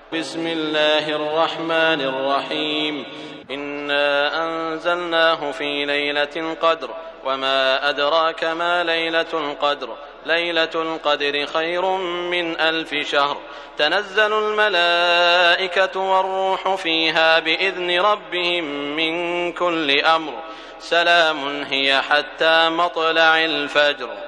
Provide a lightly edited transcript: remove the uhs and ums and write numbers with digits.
بسم الله الرحمن الرحيم. إنا أنزلناه في ليلة القدر وما أدراك ما ليلة القدر ليلة القدر خير من 1000 شهر تنزل الملائكة والروح فيها بإذن ربهم من كل أمر سلام هي حتى مطلع الفجر.